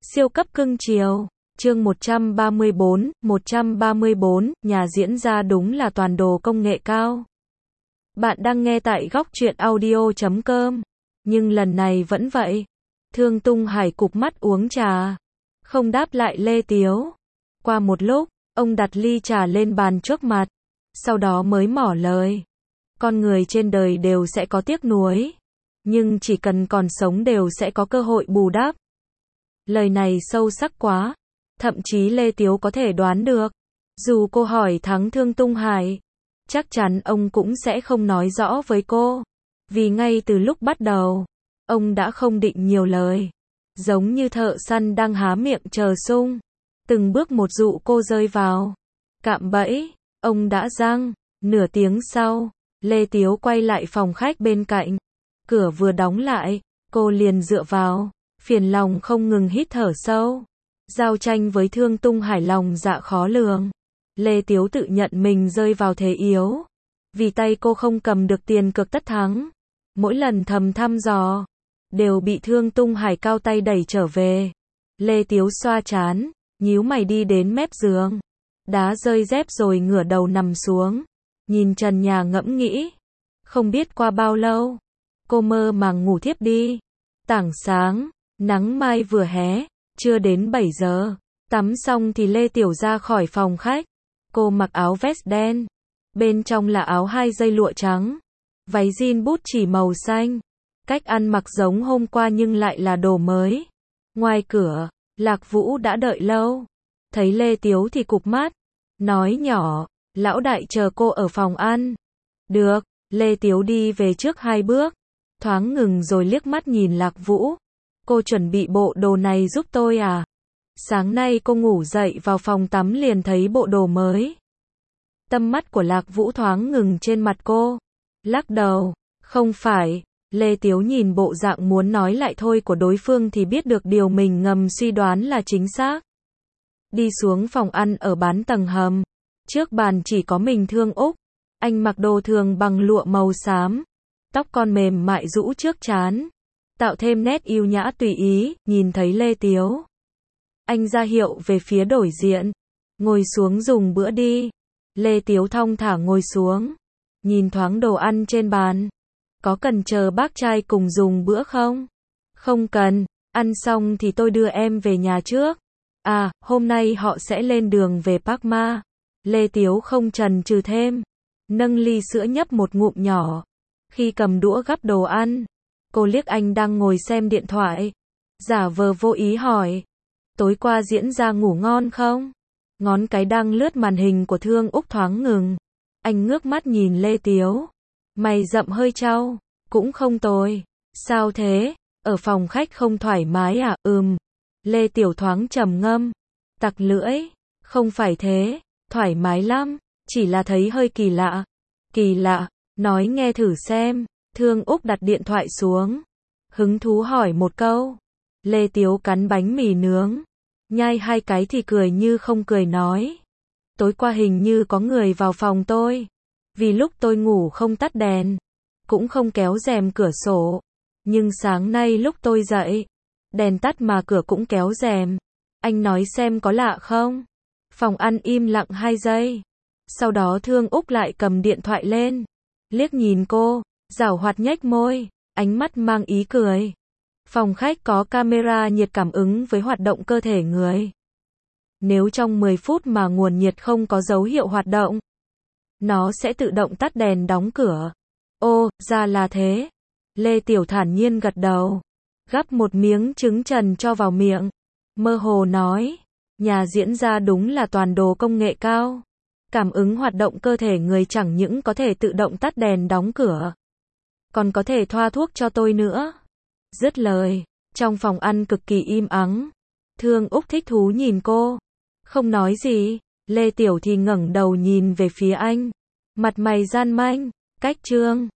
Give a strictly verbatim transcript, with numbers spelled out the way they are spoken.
Siêu cấp cưng chiều. Chương một trăm ba mươi bốn, một trăm ba mươi bốn, nhà diễn ra đúng là toàn đồ công nghệ cao. Bạn đang nghe tại góc truyện audio chấm com. Nhưng lần này vẫn vậy. Thương Tung Hải cụp mắt uống trà. Không đáp lại Lê Tiếu. Qua một lúc, ông đặt ly trà lên bàn trước mặt. Sau đó mới mỏ lời. Con người trên đời đều sẽ có tiếc nuối. Nhưng chỉ cần còn sống đều sẽ có cơ hội bù đắp. Lời này sâu sắc quá. Thậm chí Lê Tiếu có thể đoán được. Dù cô hỏi thắng Thương Tung Hải, chắc chắn ông cũng sẽ không nói rõ với cô. Vì ngay từ lúc bắt đầu, ông đã không định nhiều lời. Giống như thợ săn đang há miệng chờ sung. Từng bước một dụ cô rơi vào cạm bẫy. Ông đã giăng. Nửa tiếng sau, Lê Tiếu quay lại phòng khách bên cạnh. Cửa vừa đóng lại, cô liền dựa vào. Phiền lòng không ngừng hít thở sâu. Giao tranh với Thương Tung Hải lòng dạ khó lường. Lê Tiếu tự nhận mình rơi vào thế yếu. Vì tay cô không cầm được tiền cược tất thắng. Mỗi lần thầm thăm dò, đều bị Thương Tung Hải cao tay đẩy trở về. Lê Tiếu xoa trán, nhíu mày đi đến mép giường. Đá rơi dép rồi ngửa đầu nằm xuống. Nhìn trần nhà ngẫm nghĩ. Không biết qua bao lâu, cô mơ màng ngủ thiếp đi. Tảng sáng, nắng mai vừa hé, chưa đến bảy giờ. Tắm xong thì Lê Tiểu ra khỏi phòng khách. Cô mặc áo vest đen. Bên trong là áo hai dây lụa trắng. Váy jean bút chỉ màu xanh. Cách ăn mặc giống hôm qua nhưng lại là đồ mới. Ngoài cửa, Lạc Vũ đã đợi lâu. Thấy Lê Tiếu thì cụp mắt. Nói nhỏ, lão đại chờ cô ở phòng ăn. Được, Lê Tiếu đi về trước hai bước. Thoáng ngừng rồi liếc mắt nhìn Lạc Vũ. Cô chuẩn bị bộ đồ này giúp tôi à? Sáng nay cô ngủ dậy vào phòng tắm liền thấy bộ đồ mới. Tâm mắt của Lạc Vũ thoáng ngừng trên mặt cô. Lắc đầu, không phải. Lê Tiếu nhìn bộ dạng muốn nói lại thôi của đối phương thì biết được điều mình ngầm suy đoán là chính xác. Đi xuống phòng ăn ở bán tầng hầm. Trước bàn chỉ có mình Thương Úc. Anh mặc đồ thường bằng lụa màu xám. Tóc con mềm mại rũ trước trán. Tạo thêm nét yêu nhã tùy ý, nhìn thấy Lê Tiếu. Anh ra hiệu về phía đối diện. Ngồi xuống dùng bữa đi. Lê Tiếu thong thả ngồi xuống. Nhìn thoáng đồ ăn trên bàn. Có cần chờ bác trai cùng dùng bữa không? Không cần, ăn xong thì tôi đưa em về nhà trước. À, hôm nay họ sẽ lên đường về Park Ma. Lê Tiếu không chần chừ thêm. Nâng ly sữa nhấp một ngụm nhỏ. Khi cầm đũa gắp đồ ăn, cô liếc anh đang ngồi xem điện thoại. Giả vờ vô ý hỏi. Tối qua diễn ra ngủ ngon không? Ngón cái đang lướt màn hình của Thương Úc thoáng ngừng. Anh ngước mắt nhìn Lê Tiếu. Mày rậm hơi trao. Cũng không tồi. Sao thế? Ở phòng khách không thoải mái à? Ừm. Lê Tiểu thoáng trầm ngâm. Tặc lưỡi. Không phải thế. Thoải mái lắm. Chỉ là thấy hơi kỳ lạ. Kỳ lạ. Nói nghe thử xem. Thương Úc đặt điện thoại xuống. Hứng thú hỏi một câu. Lê Tiếu cắn bánh mì nướng. Nhai hai cái thì cười như không cười nói. Tối qua hình như có người vào phòng tôi. Vì lúc tôi ngủ không tắt đèn. Cũng không kéo rèm cửa sổ. Nhưng sáng nay lúc tôi dậy. Đèn tắt mà cửa cũng kéo rèm. Anh nói xem có lạ không? Phòng ăn im lặng hai giây. Sau đó Thương Úc lại cầm điện thoại lên. Liếc nhìn cô. Giảo hoạt nhếch môi. Ánh mắt mang ý cười. Phòng khách có camera nhiệt cảm ứng với hoạt động cơ thể người. Nếu trong mười phút mà nguồn nhiệt không có dấu hiệu hoạt động, nó sẽ tự động tắt đèn đóng cửa. Ô, ra là thế. Lê Tiểu thản nhiên gật đầu. Gắp một miếng trứng trần cho vào miệng. Mơ hồ nói. Nhà diễn ra đúng là toàn đồ công nghệ cao. Cảm ứng hoạt động cơ thể người chẳng những có thể tự động tắt đèn đóng cửa. Còn có thể thoa thuốc cho tôi nữa. Dứt lời. Trong phòng ăn cực kỳ im ắng. Thương Úc thích thú nhìn cô. Không nói gì. Lê Tiểu thì ngẩng đầu nhìn về phía anh. Mặt mày gian manh. Cách trương.